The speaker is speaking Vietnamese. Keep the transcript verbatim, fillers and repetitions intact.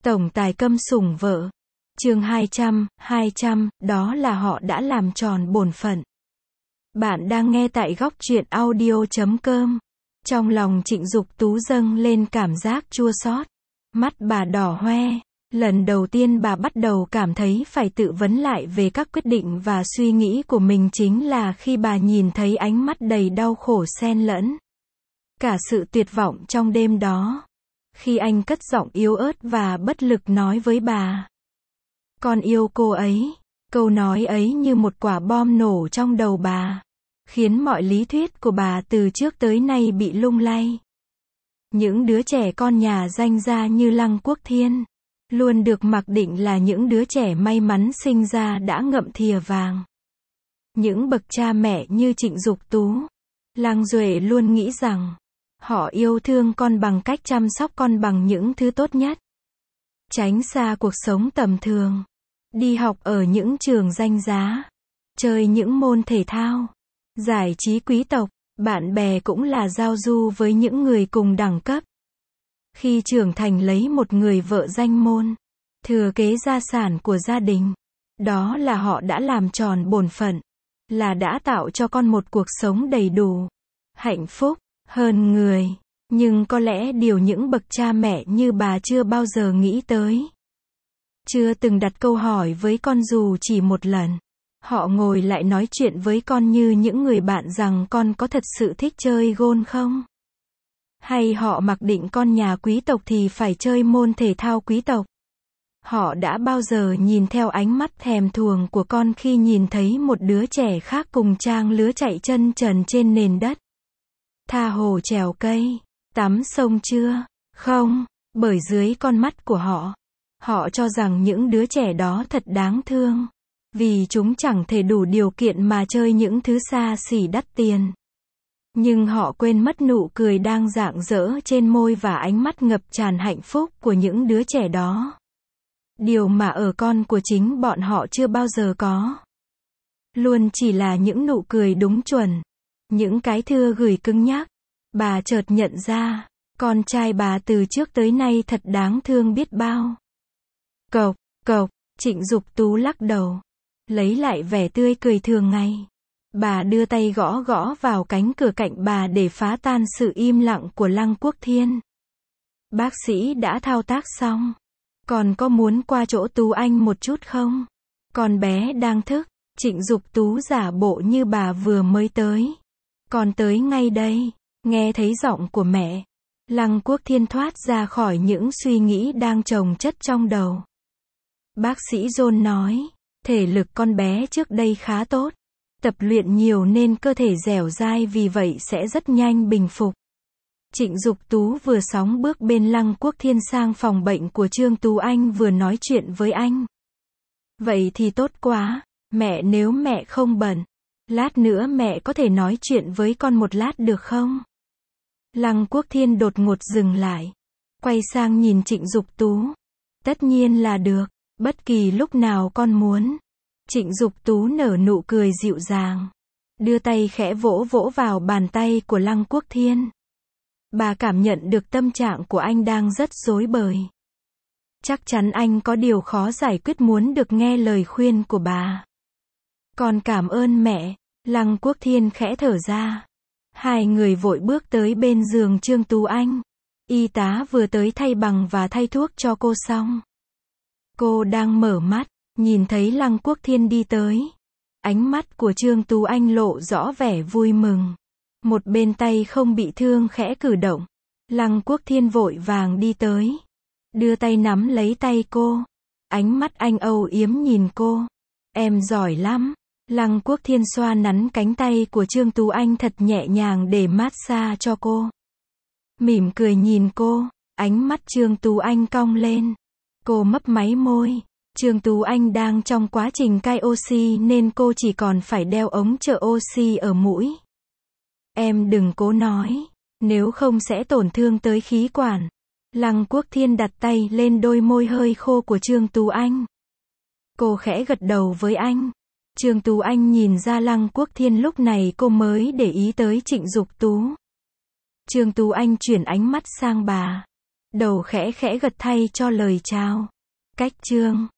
Tổng tài câm sủng vợ. Chương hai trăm, hai trăm, đó là họ đã làm tròn bổn phận. Bạn đang nghe tại góc truyện audio chấm com. Trong lòng Trịnh Dục Tú dâng lên cảm giác chua xót. Mắt bà đỏ hoe. Lần đầu tiên bà bắt đầu cảm thấy phải tự vấn lại về các quyết định và suy nghĩ của mình chính là khi bà nhìn thấy ánh mắt đầy đau khổ xen lẫn cả sự tuyệt vọng trong đêm đó. Khi anh cất giọng yếu ớt và bất lực nói với bà: "Con yêu cô ấy." Câu nói ấy như một quả bom nổ trong đầu bà, khiến mọi lý thuyết của bà từ trước tới nay bị lung lay. Những đứa trẻ con nhà danh gia như Lăng Quốc Thiên luôn được mặc định là những đứa trẻ may mắn sinh ra đã ngậm thìa vàng. Những bậc cha mẹ như Trịnh Dục Tú, Lăng Duệ luôn nghĩ rằng họ yêu thương con bằng cách chăm sóc con bằng những thứ tốt nhất. Tránh xa cuộc sống tầm thường, đi học ở những trường danh giá, chơi những môn thể thao, giải trí quý tộc, bạn bè cũng là giao du với những người cùng đẳng cấp. Khi trưởng thành lấy một người vợ danh môn, thừa kế gia sản của gia đình, đó là họ đã làm tròn bổn phận, là đã tạo cho con một cuộc sống đầy đủ, hạnh phúc hơn người. Nhưng có lẽ điều những bậc cha mẹ như bà chưa bao giờ nghĩ tới, chưa từng đặt câu hỏi với con dù chỉ một lần. Họ ngồi lại nói chuyện với con như những người bạn rằng con có thật sự thích chơi golf không? Hay họ mặc định con nhà quý tộc thì phải chơi môn thể thao quý tộc? Họ đã bao giờ nhìn theo ánh mắt thèm thuồng của con khi nhìn thấy một đứa trẻ khác cùng trang lứa chạy chân trần trên nền đất, tha hồ trèo cây, tắm sông chưa? Không, bởi dưới con mắt của họ, họ cho rằng những đứa trẻ đó thật đáng thương, vì chúng chẳng thể đủ điều kiện mà chơi những thứ xa xỉ đắt tiền. Nhưng họ quên mất nụ cười đang rạng rỡ trên môi và ánh mắt ngập tràn hạnh phúc của những đứa trẻ đó. Điều mà ở con của chính bọn họ chưa bao giờ có. Luôn chỉ là những nụ cười đúng chuẩn, những cái thưa gửi cứng nhắc. Bà chợt nhận ra, con trai bà từ trước tới nay thật đáng thương biết bao. Cộc, cộc, Trịnh Dục Tú lắc đầu, lấy lại vẻ tươi cười thường ngày. Bà đưa tay gõ gõ vào cánh cửa cạnh bà để phá tan sự im lặng của Lăng Quốc Thiên. Bác sĩ đã thao tác xong. Còn có muốn qua chỗ Tú Anh một chút không? Con bé đang thức. Trịnh Dục Tú giả bộ như bà vừa mới tới. Con tới ngay đây. Nghe thấy giọng của mẹ, Lăng Quốc Thiên thoát ra khỏi những suy nghĩ đang chồng chất trong đầu. Bác sĩ John nói, thể lực con bé trước đây khá tốt. Tập luyện nhiều nên cơ thể dẻo dai, vì vậy sẽ rất nhanh bình phục. Trịnh Dục Tú vừa sóng bước bên Lăng Quốc Thiên sang phòng bệnh của Trương Tú Anh vừa nói chuyện với anh. Vậy thì tốt quá, mẹ, nếu mẹ không bận, lát nữa mẹ có thể nói chuyện với con một lát được không? Lăng Quốc Thiên đột ngột dừng lại, quay sang nhìn Trịnh Dục Tú. Tất nhiên là được, bất kỳ lúc nào con muốn. Trịnh Dục Tú nở nụ cười dịu dàng, đưa tay khẽ vỗ vỗ vào bàn tay của Lăng Quốc Thiên. Bà cảm nhận được tâm trạng của anh đang rất rối bời. Chắc chắn anh có điều khó giải quyết, muốn được nghe lời khuyên của bà. Con cảm ơn mẹ. Lăng Quốc Thiên khẽ thở ra. Hai người vội bước tới bên giường Trương Tú Anh. Y tá vừa tới thay bằng và thay thuốc cho cô xong. Cô đang mở mắt, nhìn thấy Lăng Quốc Thiên đi tới. Ánh mắt của Trương Tú Anh lộ rõ vẻ vui mừng. Một bên tay không bị thương khẽ cử động. Lăng Quốc Thiên vội vàng đi tới, đưa tay nắm lấy tay cô. Ánh mắt anh âu yếm nhìn cô. Em giỏi lắm. Lăng Quốc Thiên xoa nắn cánh tay của Trương Tú Anh thật nhẹ nhàng để massage cho cô. Mỉm cười nhìn cô, ánh mắt Trương Tú Anh cong lên. Cô mấp máy môi. Trương Tú Anh đang trong quá trình cai oxy nên cô chỉ còn phải đeo ống trợ oxy ở mũi. Em đừng cố nói, nếu không sẽ tổn thương tới khí quản. Lăng Quốc Thiên đặt tay lên đôi môi hơi khô của Trương Tú Anh. Cô khẽ gật đầu với anh. Trương Tú Anh nhìn ra Lăng Quốc Thiên lúc này cô mới để ý tới Trịnh Dục Tú. Trương Tú Anh chuyển ánh mắt sang bà. đầu khẽ khẽ gật thay cho lời chào. Cách chương